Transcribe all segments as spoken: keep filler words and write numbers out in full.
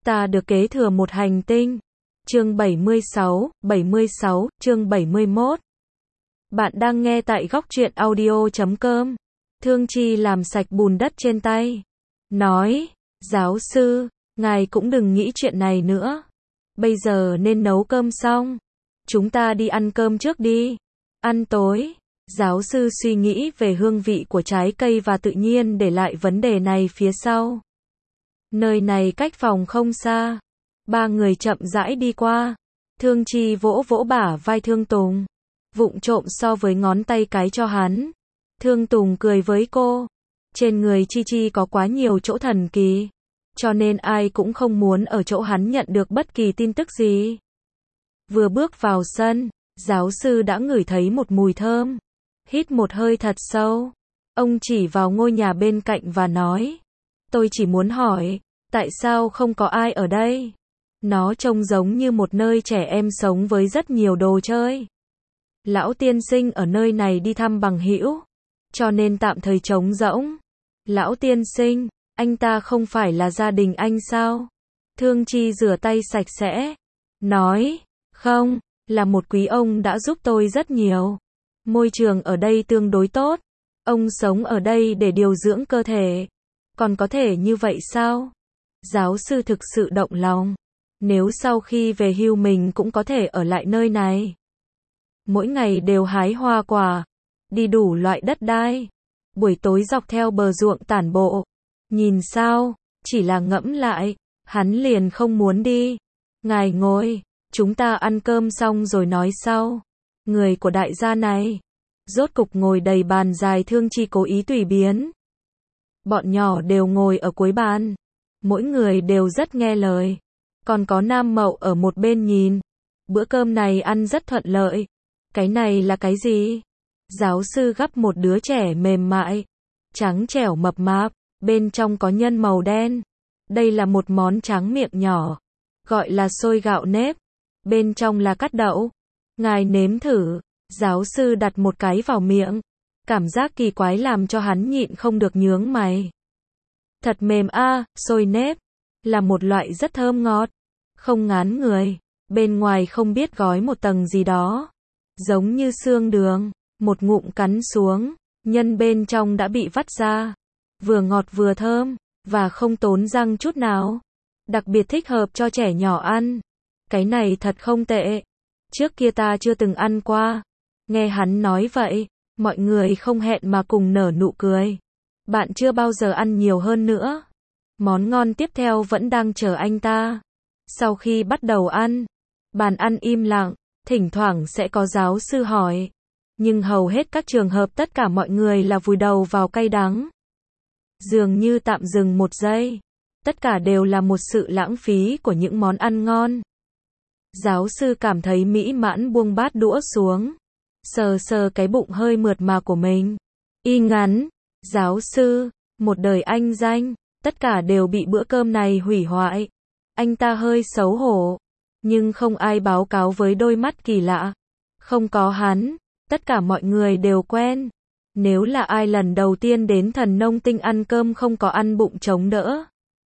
Ta được kế thừa một hành tinh. Chương bảy mươi sáu, bảy mươi sáu, chương bảy mươi mốt. Bạn đang nghe tại góc truyện audio chấm com. Thương Chi làm sạch bùn đất trên tay. Nói, giáo sư, ngài cũng đừng nghĩ chuyện này nữa. Bây giờ nên nấu cơm xong. Chúng ta đi ăn cơm trước đi. Ăn tối. Giáo sư suy nghĩ về hương vị của trái cây và tự nhiên để lại vấn đề này phía sau. Nơi này cách phòng không xa. Ba người chậm rãi đi qua. Thương Chi vỗ vỗ bả vai Thương Tùng. Vụng trộm so với ngón tay cái cho hắn. Thương Tùng cười với cô. Trên người Chi Chi có quá nhiều chỗ thần kỳ. Cho nên ai cũng không muốn ở chỗ hắn nhận được bất kỳ tin tức gì. Vừa bước vào sân, giáo sư đã ngửi thấy một mùi thơm. Hít một hơi thật sâu. Ông chỉ vào ngôi nhà bên cạnh và nói. Tôi chỉ muốn hỏi, tại sao không có ai ở đây? Nó trông giống như một nơi trẻ em sống với rất nhiều đồ chơi. Lão tiên sinh ở nơi này đi thăm bằng hữu, cho nên tạm thời trống rỗng. Lão tiên sinh, anh ta không phải là gia đình anh sao? Thương Chi rửa tay sạch sẽ. Nói, không, là một quý ông đã giúp tôi rất nhiều. Môi trường ở đây tương đối tốt. Ông sống ở đây để điều dưỡng cơ thể. Còn có thể như vậy sao? Giáo sư thực sự động lòng. Nếu sau khi về hưu mình cũng có thể ở lại nơi này. Mỗi ngày đều hái hoa quả, đi đủ loại đất đai. Buổi tối dọc theo bờ ruộng tản bộ. Nhìn sao, chỉ là ngẫm lại, hắn liền không muốn đi. Ngài ngồi, chúng ta ăn cơm xong rồi nói sau. Người của đại gia này, rốt cục ngồi đầy bàn dài. Thương Chi cố ý tùy biến. Bọn nhỏ đều ngồi ở cuối bàn. Mỗi người đều rất nghe lời. Còn có Nam Mậu ở một bên nhìn. Bữa cơm này ăn rất thuận lợi. Cái này là cái gì? Giáo sư gắp một đứa trẻ mềm mại, trắng trẻo mập mạp, bên trong có nhân màu đen. Đây là một món tráng miệng nhỏ, gọi là xôi gạo nếp. Bên trong là cắt đậu. Ngài nếm thử. Giáo sư đặt một cái vào miệng. Cảm giác kỳ quái làm cho hắn nhịn không được nhướng mày. Thật mềm a, à, xôi nếp là một loại rất thơm ngọt, không ngán người. Bên ngoài không biết gói một tầng gì đó, giống như xương đường. Một ngụm cắn xuống, nhân bên trong đã bị vắt ra. Vừa ngọt vừa thơm, và không tốn răng chút nào. Đặc biệt thích hợp cho trẻ nhỏ ăn. Cái này thật không tệ. Trước kia ta chưa từng ăn qua. Nghe hắn nói vậy, mọi người không hẹn mà cùng nở nụ cười. Bạn chưa bao giờ ăn nhiều hơn nữa. Món ngon tiếp theo vẫn đang chờ anh ta. Sau khi bắt đầu ăn, bàn ăn im lặng, thỉnh thoảng sẽ có giáo sư hỏi. Nhưng hầu hết các trường hợp tất cả mọi người là vùi đầu vào cay đắng. Dường như tạm dừng một giây. Tất cả đều là một sự lãng phí của những món ăn ngon. Giáo sư cảm thấy mỹ mãn buông bát đũa xuống. Sờ sờ cái bụng hơi mượt mà của mình. Y ngắn. Giáo sư, một đời anh danh, tất cả đều bị bữa cơm này hủy hoại. Anh ta hơi xấu hổ. Nhưng không ai báo cáo với đôi mắt kỳ lạ. Không có hắn, tất cả mọi người đều quen. Nếu là ai lần đầu tiên đến Thần Nông Tinh ăn cơm không có ăn bụng chống đỡ,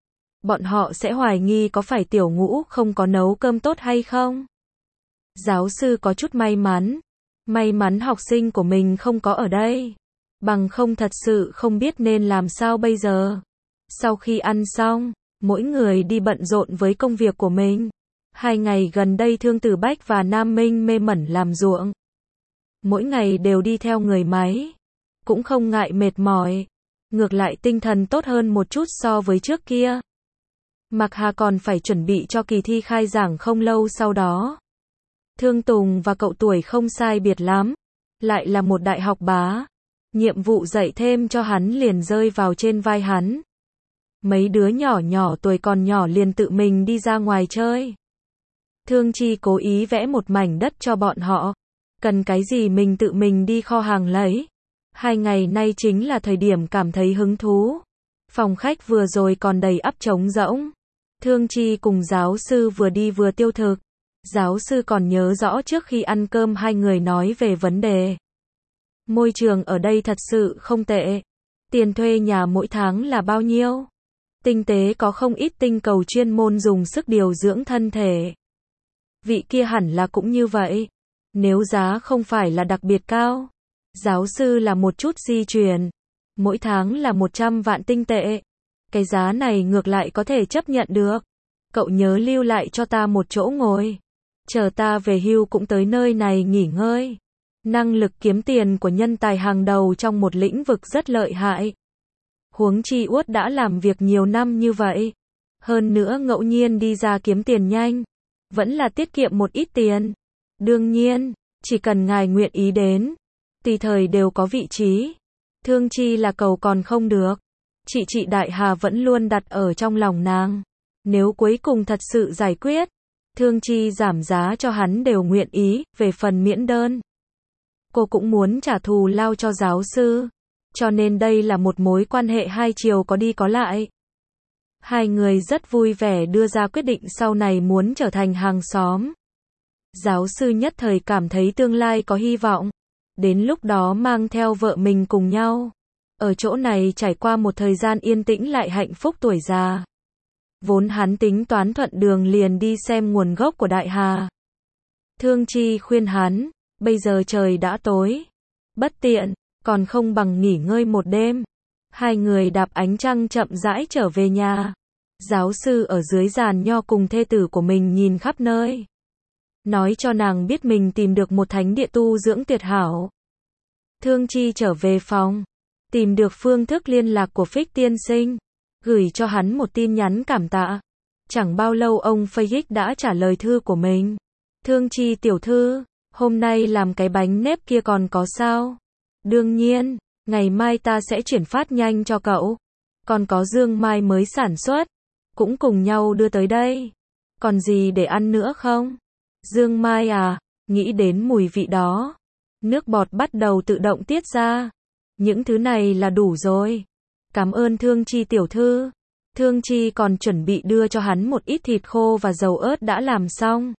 bọn họ sẽ hoài nghi có phải tiểu ngũ không có nấu cơm tốt hay không. Giáo sư có chút may mắn. May mắn học sinh của mình không có ở đây. Bằng không thật sự không biết nên làm sao bây giờ. Sau khi ăn xong, mỗi người đi bận rộn với công việc của mình. Hai ngày gần đây Thương Tử Bách và Nam Minh mê mẩn làm ruộng. Mỗi ngày đều đi theo người máy. Cũng không ngại mệt mỏi. Ngược lại tinh thần tốt hơn một chút so với trước kia. Mạc Hà còn phải chuẩn bị cho kỳ thi khai giảng không lâu sau đó. Thương Tùng và cậu tuổi không sai biệt lắm. Lại là một đại học bá. Nhiệm vụ dạy thêm cho hắn liền rơi vào trên vai hắn. Mấy đứa nhỏ nhỏ tuổi còn nhỏ liền tự mình đi ra ngoài chơi. Thương Chi cố ý vẽ một mảnh đất cho bọn họ. Cần cái gì mình tự mình đi kho hàng lấy. Hai ngày nay chính là thời điểm cảm thấy hứng thú. Phòng khách vừa rồi còn đầy ắp trống rỗng. Thương Chi cùng giáo sư vừa đi vừa tiêu thực. Giáo sư còn nhớ rõ trước khi ăn cơm hai người nói về vấn đề. Môi trường ở đây thật sự không tệ. Tiền thuê nhà mỗi tháng là bao nhiêu? Tinh tế có không ít tinh cầu chuyên môn dùng sức điều dưỡng thân thể. Vị kia hẳn là cũng như vậy. Nếu giá không phải là đặc biệt cao. Giáo sư là một chút di truyền. Mỗi tháng là một trăm vạn tinh tệ. Cái giá này ngược lại có thể chấp nhận được. Cậu nhớ lưu lại cho ta một chỗ ngồi. Chờ ta về hưu cũng tới nơi này nghỉ ngơi. Năng lực kiếm tiền của nhân tài hàng đầu trong một lĩnh vực rất lợi hại. Huống chi Uất đã làm việc nhiều năm như vậy. Hơn nữa ngẫu nhiên đi ra kiếm tiền nhanh. Vẫn là tiết kiệm một ít tiền. Đương nhiên, chỉ cần ngài nguyện ý đến. Tùy thời đều có vị trí. Thương Chi là cầu còn không được. Chị chị Đại Hà vẫn luôn đặt ở trong lòng nàng. Nếu cuối cùng thật sự giải quyết, Thương Chi giảm giá cho hắn đều nguyện ý, về phần miễn đơn. Cô cũng muốn trả thù lao cho giáo sư. Cho nên đây là một mối quan hệ hai chiều có đi có lại. Hai người rất vui vẻ đưa ra quyết định sau này muốn trở thành hàng xóm. Giáo sư nhất thời cảm thấy tương lai có hy vọng. Đến lúc đó mang theo vợ mình cùng nhau. Ở chỗ này trải qua một thời gian yên tĩnh lại hạnh phúc tuổi già. Vốn hắn tính toán thuận đường liền đi xem nguồn gốc của Đại Hà. Thương Chi khuyên hắn, bây giờ trời đã tối. Bất tiện, còn không bằng nghỉ ngơi một đêm. Hai người đạp ánh trăng chậm rãi trở về nhà. Giáo sư ở dưới giàn nho cùng thê tử của mình nhìn khắp nơi. Nói cho nàng biết mình tìm được một thánh địa tu dưỡng tuyệt hảo. Thương Chi trở về phòng. Tìm được phương thức liên lạc của Phích tiên sinh. Gửi cho hắn một tin nhắn cảm tạ. Chẳng bao lâu ông Felix đã trả lời thư của mình. Thương Chi tiểu thư, hôm nay làm cái bánh nếp kia còn có sao? Đương nhiên, ngày mai ta sẽ chuyển phát nhanh cho cậu. Còn có dương mai mới sản xuất. Cũng cùng nhau đưa tới đây. Còn gì để ăn nữa không? Dương mai à, nghĩ đến mùi vị đó. Nước bọt bắt đầu tự động tiết ra. Những thứ này là đủ rồi. Cảm ơn Thương Chi tiểu thư. Thương Chi còn chuẩn bị đưa cho hắn một ít thịt khô và dầu ớt đã làm xong.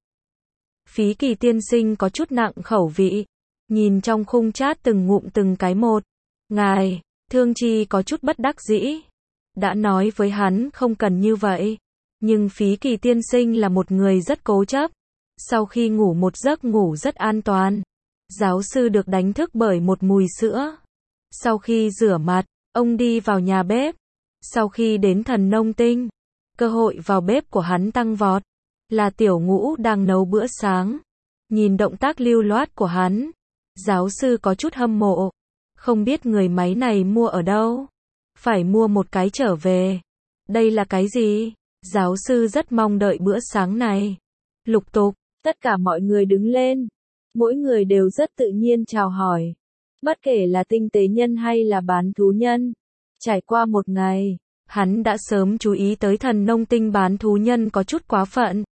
Phí Kỳ tiên sinh có chút nặng khẩu vị. Nhìn trong khung chat từng ngụm từng cái một. Ngài, Thương Chi có chút bất đắc dĩ. Đã nói với hắn không cần như vậy. Nhưng Phí Kỳ tiên sinh là một người rất cố chấp. Sau khi ngủ một giấc ngủ rất an toàn. Giáo sư được đánh thức bởi một mùi sữa. Sau khi rửa mặt, ông đi vào nhà bếp. Sau khi đến Thần Nông Tinh, cơ hội vào bếp của hắn tăng vọt. Là Tiểu Ngũ đang nấu bữa sáng. Nhìn động tác lưu loát của hắn, giáo sư có chút hâm mộ. Không biết người máy này mua ở đâu. Phải mua một cái trở về. Đây là cái gì? Giáo sư rất mong đợi bữa sáng này. Lục tục, tất cả mọi người đứng lên. Mỗi người đều rất tự nhiên chào hỏi. Bất kể là tinh tế nhân hay là bán thú nhân. Trải qua một ngày, hắn đã sớm chú ý tới Thần Nông Tinh bán thú nhân có chút quá phận.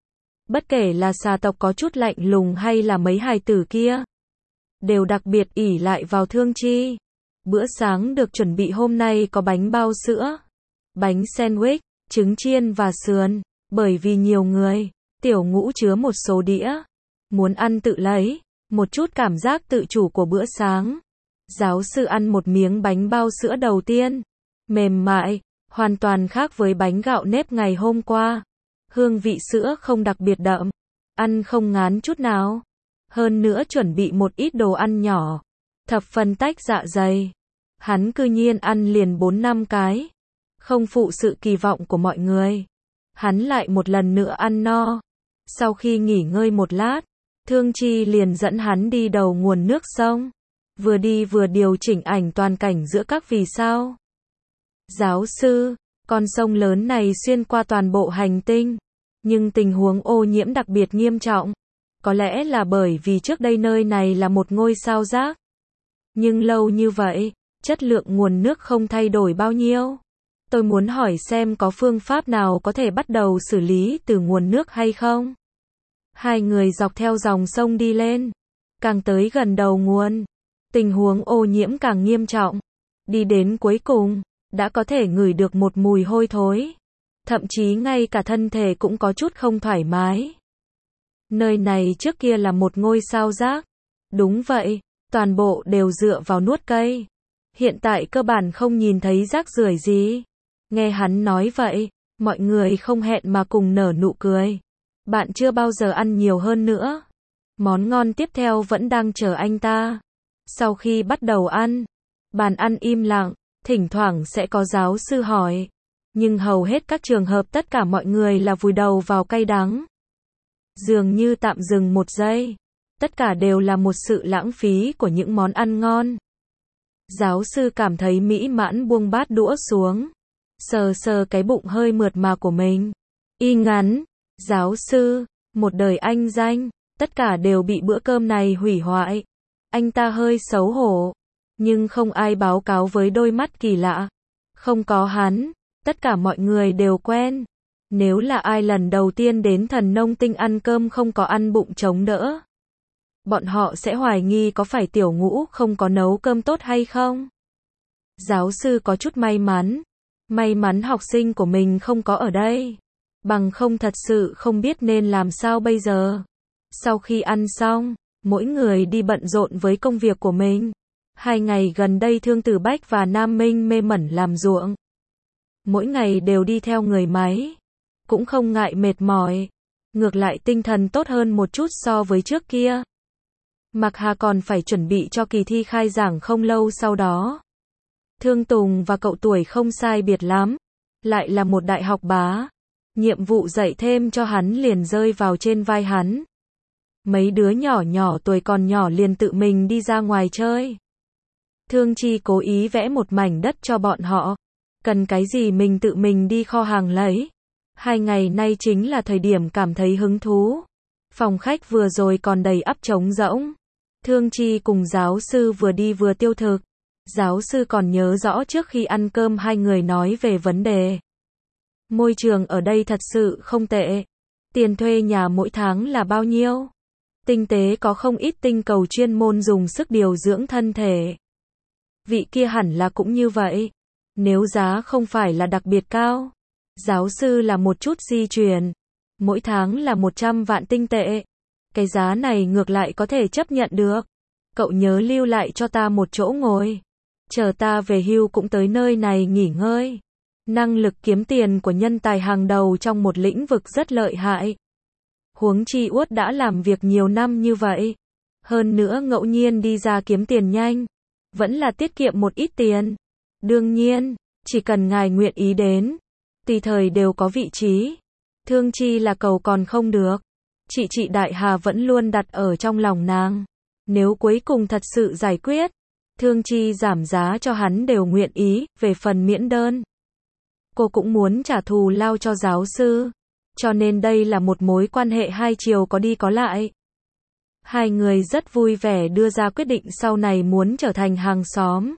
Bất kể là xà tộc có chút lạnh lùng hay là mấy hài tử kia. Đều đặc biệt ỷ lại vào Thương Chi. Bữa sáng được chuẩn bị hôm nay có bánh bao sữa, bánh sandwich, trứng chiên và sườn. Bởi vì nhiều người, Tiểu Ngũ chứa một số đĩa. Muốn ăn tự lấy, một chút cảm giác tự chủ của bữa sáng. Giáo sư ăn một miếng bánh bao sữa đầu tiên. Mềm mại, hoàn toàn khác với bánh gạo nếp ngày hôm qua. Hương vị sữa không đặc biệt đậm. Ăn không ngán chút nào. Hơn nữa chuẩn bị một ít đồ ăn nhỏ. Thập phần tách dạ dày. Hắn cư nhiên ăn liền bốn năm cái. Không phụ sự kỳ vọng của mọi người. Hắn lại một lần nữa ăn no. Sau khi nghỉ ngơi một lát, Thương Chi liền dẫn hắn đi đầu nguồn nước sông. Vừa đi vừa điều chỉnh ảnh toàn cảnh giữa các vì sao. Giáo sư, con sông lớn này xuyên qua toàn bộ hành tinh. Nhưng tình huống ô nhiễm đặc biệt nghiêm trọng. Có lẽ là bởi vì trước đây nơi này là một ngôi sao rác. Nhưng lâu như vậy, chất lượng nguồn nước không thay đổi bao nhiêu. Tôi muốn hỏi xem có phương pháp nào có thể bắt đầu xử lý từ nguồn nước hay không? Hai người dọc theo dòng sông đi lên. Càng tới gần đầu nguồn, tình huống ô nhiễm càng nghiêm trọng. Đi đến cuối cùng, đã có thể ngửi được một mùi hôi thối. Thậm chí ngay cả thân thể cũng có chút không thoải mái. Nơi này trước kia là một ngôi sao rác. Đúng vậy, toàn bộ đều dựa vào nuốt cây. Hiện tại cơ bản không nhìn thấy rác rưởi gì. Nghe hắn nói vậy, mọi người không hẹn mà cùng nở nụ cười. Bạn chưa bao giờ ăn nhiều hơn nữa. Món ngon tiếp theo vẫn đang chờ anh ta. Sau khi bắt đầu ăn, bàn ăn im lặng, thỉnh thoảng sẽ có giáo sư hỏi. Nhưng hầu hết các trường hợp tất cả mọi người là vùi đầu vào cay đắng. Dường như tạm dừng một giây. Tất cả đều là một sự lãng phí của những món ăn ngon. Giáo sư cảm thấy mỹ mãn buông bát đũa xuống. Sờ sờ cái bụng hơi mượt mà của mình. Y ngắn, giáo sư, một đời anh danh, tất cả đều bị bữa cơm này hủy hoại. Anh ta hơi xấu hổ. Nhưng không ai báo cáo với đôi mắt kỳ lạ. Không có hắn, tất cả mọi người đều quen. Nếu là ai lần đầu tiên đến Thần Nông Tinh ăn cơm không có ăn bụng chống đỡ, bọn họ sẽ hoài nghi có phải tiểu ngũ không có nấu cơm tốt hay không. Giáo sư có chút may mắn. May mắn học sinh của mình không có ở đây. Bằng không thật sự không biết nên làm sao bây giờ. Sau khi ăn xong, mỗi người đi bận rộn với công việc của mình. Hai ngày gần đây Thương Tử Bách và Nam Minh mê mẩn làm ruộng. Mỗi ngày đều đi theo người máy. Cũng không ngại mệt mỏi. Ngược lại tinh thần tốt hơn một chút so với trước kia. Mạc Hà còn phải chuẩn bị cho kỳ thi khai giảng không lâu sau đó. Thương Tùng và cậu tuổi không sai biệt lắm. Lại là một đại học bá. Nhiệm vụ dạy thêm cho hắn liền rơi vào trên vai hắn. Mấy đứa nhỏ nhỏ tuổi còn nhỏ liền tự mình đi ra ngoài chơi. Thương Chi cố ý vẽ một mảnh đất cho bọn họ. Cần cái gì mình tự mình đi kho hàng lấy. Hai ngày nay chính là thời điểm cảm thấy hứng thú. Phòng khách vừa rồi còn đầy ắp trống rỗng. Thương Chi cùng giáo sư vừa đi vừa tiêu thực. Giáo sư còn nhớ rõ trước khi ăn cơm hai người nói về vấn đề. Môi trường ở đây thật sự không tệ. Tiền thuê nhà mỗi tháng là bao nhiêu? Tinh tế có không ít tinh cầu chuyên môn dùng sức điều dưỡng thân thể. Vị kia hẳn là cũng như vậy. Nếu giá không phải là đặc biệt cao. Giáo sư là một chút di chuyển. Mỗi tháng là một trăm vạn tinh tệ. Cái giá này ngược lại có thể chấp nhận được. Cậu nhớ lưu lại cho ta một chỗ ngồi. Chờ ta về hưu cũng tới nơi này nghỉ ngơi. Năng lực kiếm tiền của nhân tài hàng đầu trong một lĩnh vực rất lợi hại. Huống chi Uất đã làm việc nhiều năm như vậy. Hơn nữa ngẫu nhiên đi ra kiếm tiền nhanh. Vẫn là tiết kiệm một ít tiền. Đương nhiên, chỉ cần ngài nguyện ý đến. Tùy thời đều có vị trí. Thương Chi là cầu còn không được. Chị chị Đại Hà vẫn luôn đặt ở trong lòng nàng. Nếu cuối cùng thật sự giải quyết, Thương Chi giảm giá cho hắn đều nguyện ý, về phần miễn đơn. Cô cũng muốn trả thù lao cho giáo sư. Cho nên đây là một mối quan hệ hai chiều có đi có lại. Hai người rất vui vẻ đưa ra quyết định sau này muốn trở thành hàng xóm.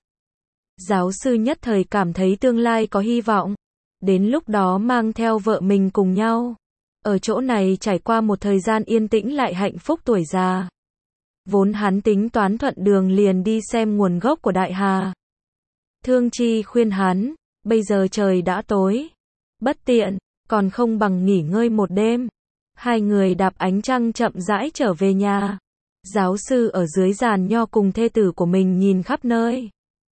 Giáo sư nhất thời cảm thấy tương lai có hy vọng. Đến lúc đó mang theo vợ mình cùng nhau. Ở chỗ này trải qua một thời gian yên tĩnh lại hạnh phúc tuổi già. Vốn hắn tính toán thuận đường liền đi xem nguồn gốc của Đại Hà. Thương Chi khuyên hắn, bây giờ trời đã tối. Bất tiện, còn không bằng nghỉ ngơi một đêm. Hai người đạp ánh trăng chậm rãi trở về nhà. Giáo sư ở dưới giàn nho cùng thê tử của mình nhìn khắp nơi.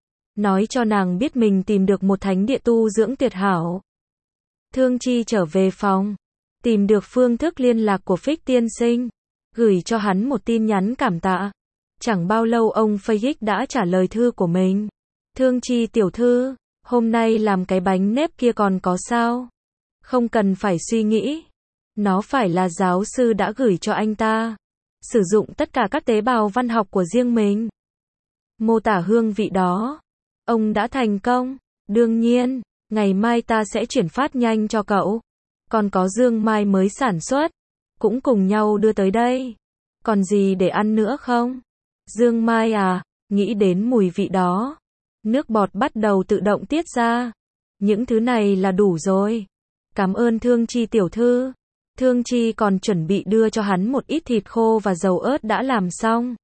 Nói cho nàng biết mình tìm được một thánh địa tu dưỡng tuyệt hảo. Thương Chi trở về phòng. Tìm được phương thức liên lạc của Phích tiên sinh. Gửi cho hắn một tin nhắn cảm tạ. Chẳng bao lâu ông Phích đã trả lời thư của mình. Thương Chi tiểu thư, hôm nay làm cái bánh nếp kia còn có sao? Không cần phải suy nghĩ. Nó phải là giáo sư đã gửi cho anh ta. Sử dụng tất cả các tế bào văn học của riêng mình. Mô tả hương vị đó. Ông đã thành công. Đương nhiên, ngày mai ta sẽ chuyển phát nhanh cho cậu. Còn có dương mai mới sản xuất. Cũng cùng nhau đưa tới đây. Còn gì để ăn nữa không? Dương mai à, nghĩ đến mùi vị đó. Nước bọt bắt đầu tự động tiết ra. Những thứ này là đủ rồi. Cảm ơn Thương Chi tiểu thư. Thương Chi còn chuẩn bị đưa cho hắn một ít thịt khô và dầu ớt đã làm xong.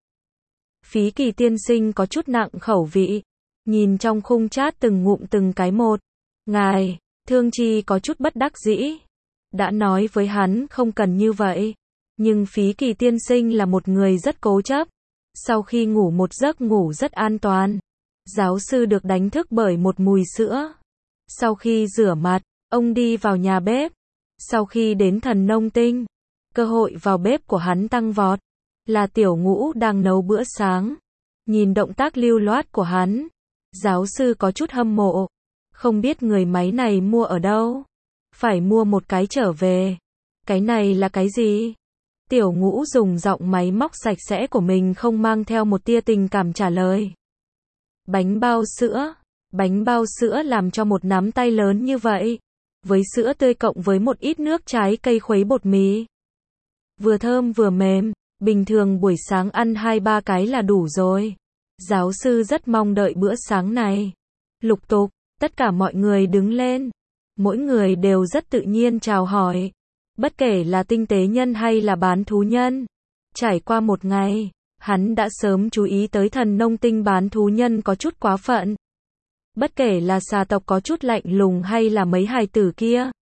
Phí Kỳ tiên sinh có chút nặng khẩu vị. Nhìn trong khung chat từng ngụm từng cái một. Ngài, Thương Chi có chút bất đắc dĩ. Đã nói với hắn không cần như vậy. Nhưng Phí Kỳ tiên sinh là một người rất cố chấp. Sau khi ngủ một giấc ngủ rất an toàn. Giáo sư được đánh thức bởi một mùi sữa. Sau khi rửa mặt, ông đi vào nhà bếp. Sau khi đến thần nông tinh, cơ hội vào bếp của hắn tăng vọt. Là Tiểu Ngũ đang nấu bữa sáng. Nhìn động tác lưu loát của hắn, giáo sư có chút hâm mộ. Không biết người máy này mua ở đâu. Phải mua một cái trở về. Cái này là cái gì? Tiểu Ngũ dùng giọng máy móc sạch sẽ của mình không mang theo một tia tình cảm trả lời. Bánh bao sữa. Bánh bao sữa làm cho một nắm tay lớn như vậy. Với sữa tươi cộng với một ít nước trái cây khuấy bột mì. Vừa thơm vừa mềm. Bình thường buổi sáng ăn hai ba cái là đủ rồi. Giáo sư rất mong đợi bữa sáng này. Lục tục, tất cả mọi người đứng lên. Mỗi người đều rất tự nhiên chào hỏi. Bất kể là tinh tế nhân hay là bán thú nhân. Trải qua một ngày, hắn đã sớm chú ý tới thần nông tinh bán thú nhân có chút quá phận. Bất kể là xà tộc có chút lạnh lùng hay là mấy hài tử kia.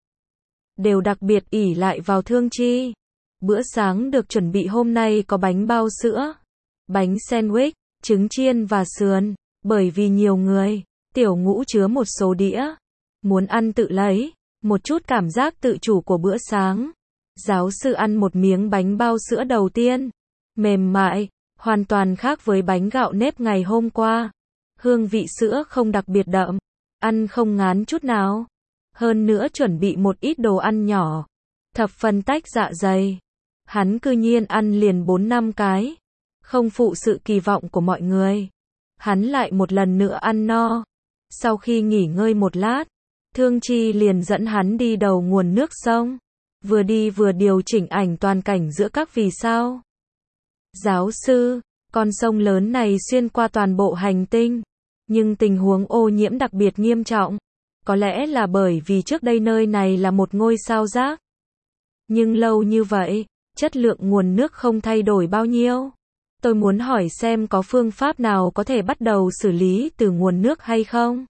Đều đặc biệt ỷ lại vào Thương Chi. Bữa sáng được chuẩn bị hôm nay có bánh bao sữa, bánh sandwich, trứng chiên và sườn. Bởi vì nhiều người, Tiểu Ngũ chứa một số đĩa. Muốn ăn tự lấy, một chút cảm giác tự chủ của bữa sáng. Giáo sư ăn một miếng bánh bao sữa đầu tiên. Mềm mại, hoàn toàn khác với bánh gạo nếp ngày hôm qua. Hương vị sữa không đặc biệt đậm, ăn không ngán chút nào. Hơn nữa chuẩn bị một ít đồ ăn nhỏ, thập phần tách dạ dày. Hắn cư nhiên ăn liền bốn năm cái, không phụ sự kỳ vọng của mọi người. Hắn lại một lần nữa ăn no. Sau khi nghỉ ngơi một lát, Thương Chi liền dẫn hắn đi đầu nguồn nước sông. Vừa đi vừa điều chỉnh ảnh toàn cảnh giữa các vì sao. Giáo sư, con sông lớn này xuyên qua toàn bộ hành tinh. Nhưng tình huống ô nhiễm đặc biệt nghiêm trọng. Có lẽ là bởi vì trước đây nơi này là một ngôi sao rác. Nhưng lâu như vậy, chất lượng nguồn nước không thay đổi bao nhiêu. Tôi muốn hỏi xem có phương pháp nào có thể bắt đầu xử lý từ nguồn nước hay không?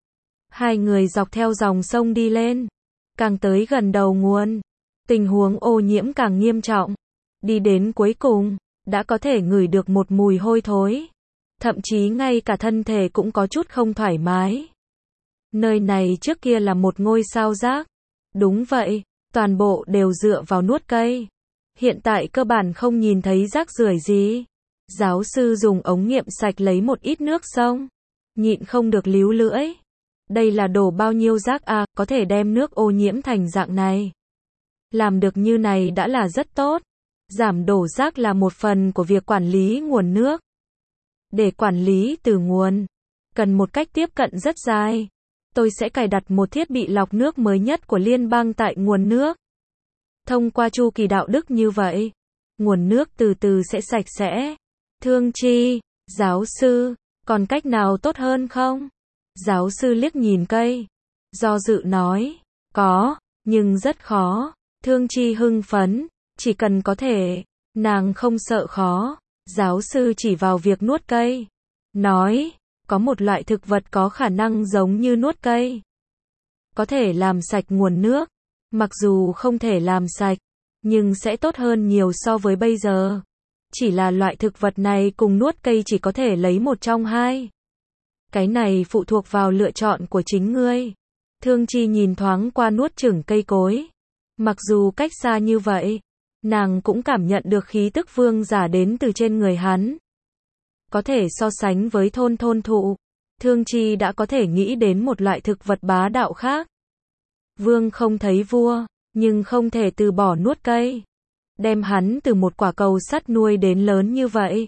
Hai người dọc theo dòng sông đi lên. Càng tới gần đầu nguồn, tình huống ô nhiễm càng nghiêm trọng. Đi đến cuối cùng, đã có thể ngửi được một mùi hôi thối. Thậm chí ngay cả thân thể cũng có chút không thoải mái. Nơi này trước kia là một ngôi sao rác. Đúng vậy, toàn bộ đều dựa vào nuốt cây. Hiện tại cơ bản không nhìn thấy rác rưởi gì. Giáo sư dùng ống nghiệm sạch lấy một ít nước sông. Nhịn không được líu lưỡi. Đây là đổ bao nhiêu rác à, có thể đem nước ô nhiễm thành dạng này. Làm được như này đã là rất tốt. Giảm đổ rác là một phần của việc quản lý nguồn nước. Để quản lý từ nguồn, cần một cách tiếp cận rất dài. Tôi sẽ cài đặt một thiết bị lọc nước mới nhất của liên bang tại nguồn nước. Thông qua chu kỳ đạo đức như vậy, nguồn nước từ từ sẽ sạch sẽ. Thương Chi, giáo sư, còn cách nào tốt hơn không? Giáo sư liếc nhìn cây, do dự nói, có, nhưng rất khó. Thương Chi hưng phấn, chỉ cần có thể, nàng không sợ khó. Giáo sư chỉ vào việc nuốt cây, nói, có một loại thực vật có khả năng giống như nuốt cây. Có thể làm sạch nguồn nước, mặc dù không thể làm sạch, nhưng sẽ tốt hơn nhiều so với bây giờ. Chỉ là loại thực vật này cùng nuốt cây chỉ có thể lấy một trong hai. Cái này phụ thuộc vào lựa chọn của chính ngươi. Thương Chi nhìn thoáng qua nuốt chửng cây cối. Mặc dù cách xa như vậy, nàng cũng cảm nhận được khí tức vương giả đến từ trên người hắn. Có thể so sánh với thôn thôn thụ, Thương Chi đã có thể nghĩ đến một loại thực vật bá đạo khác. Vương không thấy vua, nhưng không thể từ bỏ nuốt cây. Đem hắn từ một quả cầu sắt nuôi đến lớn như vậy.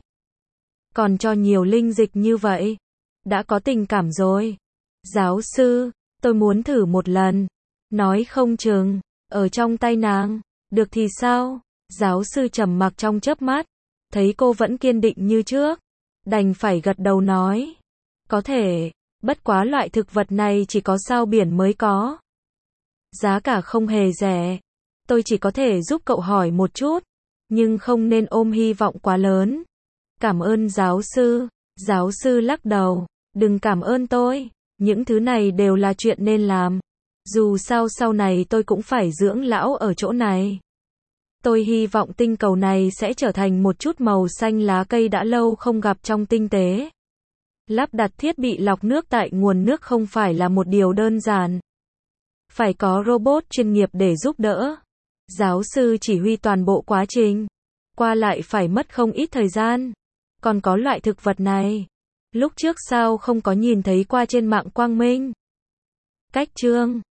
Còn cho nhiều linh dịch như vậy. Đã có tình cảm rồi. Giáo sư, tôi muốn thử một lần. Nói không chừng, ở trong tay nàng, được thì sao? Giáo sư trầm mặc trong chớp mắt. Thấy cô vẫn kiên định như trước. Đành phải gật đầu nói. Có thể, bất quá loại thực vật này chỉ có sao biển mới có. Giá cả không hề rẻ. Tôi chỉ có thể giúp cậu hỏi một chút, nhưng không nên ôm hy vọng quá lớn. Cảm ơn giáo sư. Giáo sư lắc đầu. Đừng cảm ơn tôi. Những thứ này đều là chuyện nên làm. Dù sao sau này tôi cũng phải dưỡng lão ở chỗ này. Tôi hy vọng tinh cầu này sẽ trở thành một chút màu xanh lá cây đã lâu không gặp trong tinh tế. Lắp đặt thiết bị lọc nước tại nguồn nước không phải là một điều đơn giản. Phải có robot chuyên nghiệp để giúp đỡ. Giáo sư chỉ huy toàn bộ quá trình. Qua lại phải mất không ít thời gian. Còn có loại thực vật này. Lúc trước sao không có nhìn thấy qua trên mạng Quang Minh? Cách chương